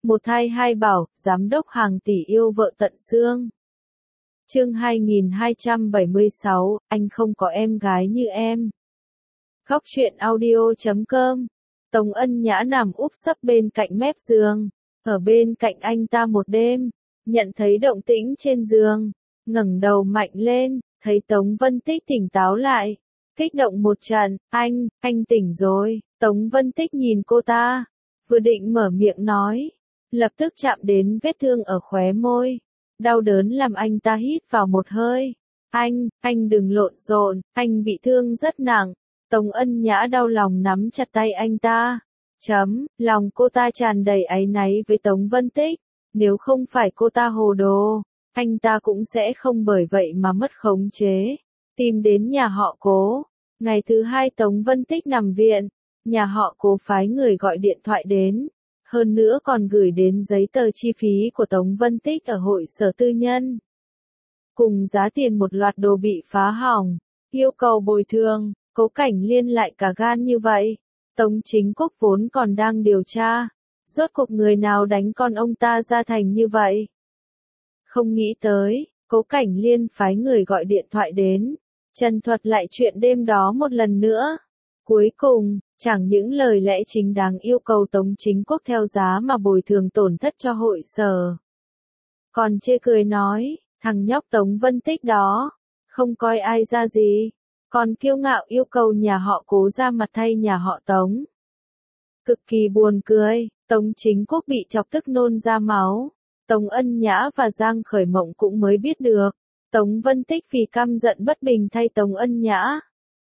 Một thai hai bảo, giám đốc hàng tỷ yêu vợ tận xương. Chương 2276, anh không có em gái như em. Góc truyện audio.com. Tống Ân Nhã nằm úp sấp bên cạnh mép giường, ở bên cạnh anh ta một đêm, nhận thấy động tĩnh trên giường, ngẩng đầu mạnh lên, thấy Tống Vân Tích tỉnh táo lại, kích động một trận, anh tỉnh rồi. Tống Vân Tích nhìn cô ta, vừa định mở miệng nói, lập tức chạm đến vết thương ở khóe môi, đau đớn làm anh ta hít vào một hơi. Anh đừng lộn xộn, anh bị thương rất nặng. Tống Ân Nhã đau lòng nắm chặt tay anh ta. Lòng cô ta tràn đầy áy náy với Tống Vân Tích, nếu không phải cô ta hồ đồ, anh ta cũng sẽ không bởi vậy mà mất khống chế. Tìm đến nhà họ Cố. Ngày thứ hai Tống Vân Tích nằm viện, nhà họ Cố phái người gọi điện thoại đến, hơn nữa còn gửi đến giấy tờ chi phí của Tống Vân Tích ở hội sở tư nhân, cùng giá tiền một loạt đồ bị phá hỏng, yêu cầu bồi thường. Cố Cảnh Liên lại cả gan như vậy. Tống Chính Quốc vốn còn đang điều tra, rốt cuộc người nào đánh con ông ta ra thành như vậy. Không nghĩ tới, Cố Cảnh Liên phái người gọi điện thoại đến, trần thuật lại chuyện đêm đó một lần nữa. Cuối cùng, chẳng những lời lẽ chính đáng yêu cầu Tống Chính Quốc theo giá mà bồi thường tổn thất cho hội sở, còn chê cười nói, thằng nhóc Tống Vân Tích đó, không coi ai ra gì, còn kiêu ngạo yêu cầu nhà họ Cố ra mặt thay nhà họ Tống. Cực kỳ buồn cười, Tống Chính Quốc bị chọc tức nôn ra máu. Tống Ân Nhã và Giang Khởi Mộng cũng mới biết được, Tống Vân Tích vì căm giận bất bình thay Tống Ân Nhã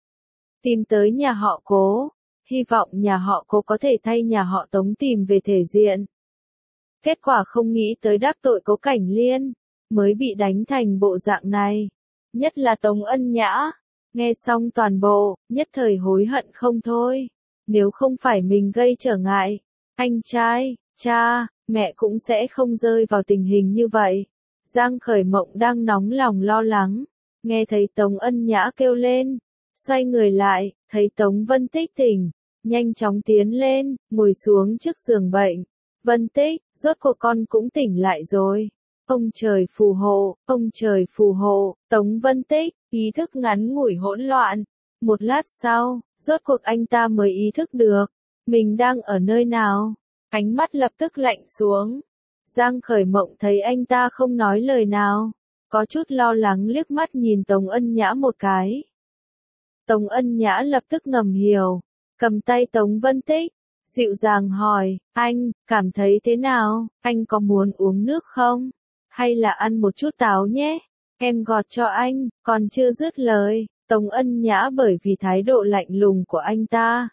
tìm tới nhà họ Cố, hy vọng nhà họ Cố có thể thay nhà họ Tống tìm về thể diện. Kết quả không nghĩ tới đắc tội Cố Cảnh Liên, mới bị đánh thành bộ dạng này. Nhất là Tống Ân Nhã, nghe xong toàn bộ, nhất thời hối hận không thôi. Nếu không phải mình gây trở ngại, anh trai, cha, mẹ cũng sẽ không rơi vào tình hình như vậy. Giang Khởi Mộng đang nóng lòng lo lắng, nghe thấy Tống Ân Nhã kêu lên, xoay người lại, thấy Tống Vân Tích tỉnh, nhanh chóng tiến lên, ngồi xuống trước giường bệnh. Vân Tích, rốt cuộc con cũng tỉnh lại rồi. Ông trời phù hộ, ông trời phù hộ. Tống Vân Tích, ý thức ngắn ngủi hỗn loạn. Một lát sau, rốt cuộc anh ta mới ý thức được, mình đang ở nơi nào. Ánh mắt lập tức lạnh xuống. Giang Khởi Mộng thấy anh ta không nói lời nào, có chút lo lắng liếc mắt nhìn Tống Ân Nhã một cái. Tống Ân Nhã lập tức ngầm hiểu, cầm tay Tống Vân Tích, dịu dàng hỏi, anh, cảm thấy thế nào, anh có muốn uống nước không? Hay là ăn một chút táo nhé? Em gọt cho anh. Còn chưa dứt lời, Tống Ân Nhã bởi vì thái độ lạnh lùng của anh ta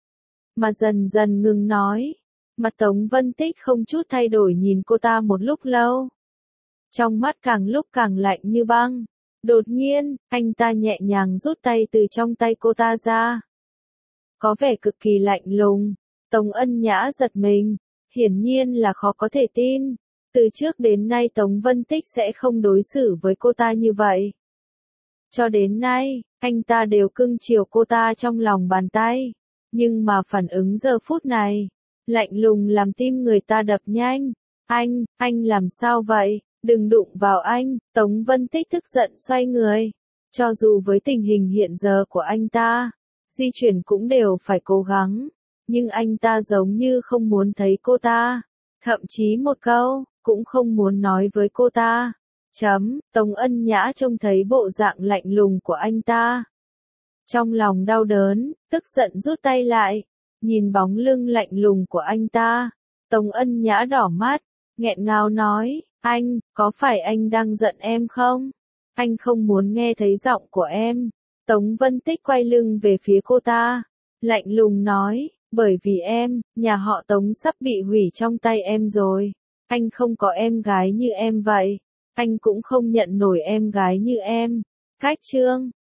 mà dần dần ngừng nói. Mặt Tống Vân Tích không chút thay đổi nhìn cô ta một lúc lâu, trong mắt càng lúc càng lạnh như băng. Đột nhiên, anh ta nhẹ nhàng rút tay từ trong tay cô ta ra, có vẻ cực kỳ lạnh lùng. Tống Ân Nhã giật mình, hiển nhiên là khó có thể tin. Từ trước đến nay Tống Vân Tích sẽ không đối xử với cô ta như vậy. Cho đến nay, anh ta đều cưng chiều cô ta trong lòng bàn tay. Nhưng mà phản ứng giờ phút này, lạnh lùng làm tim người ta đập nhanh. Anh làm sao vậy? Đừng đụng vào anh. Tống Vân Tích tức giận xoay người. Cho dù với tình hình hiện giờ của anh ta, di chuyển cũng đều phải cố gắng. Nhưng anh ta giống như không muốn thấy cô ta. Thậm chí một câu cũng không muốn nói với cô ta. Tống Ân Nhã trông thấy bộ dạng lạnh lùng của anh ta, trong lòng đau đớn, tức giận rút tay lại, nhìn bóng lưng lạnh lùng của anh ta. Tống Ân Nhã đỏ mắt, nghẹn ngào nói, anh, có phải anh đang giận em không? Anh không muốn nghe thấy giọng của em. Tống Vân Tích quay lưng về phía cô ta, lạnh lùng nói, bởi vì em, nhà họ Tống sắp bị hủy trong tay em rồi. Anh không có em gái như em vậy. Anh cũng không nhận nổi em gái như em. Cách chương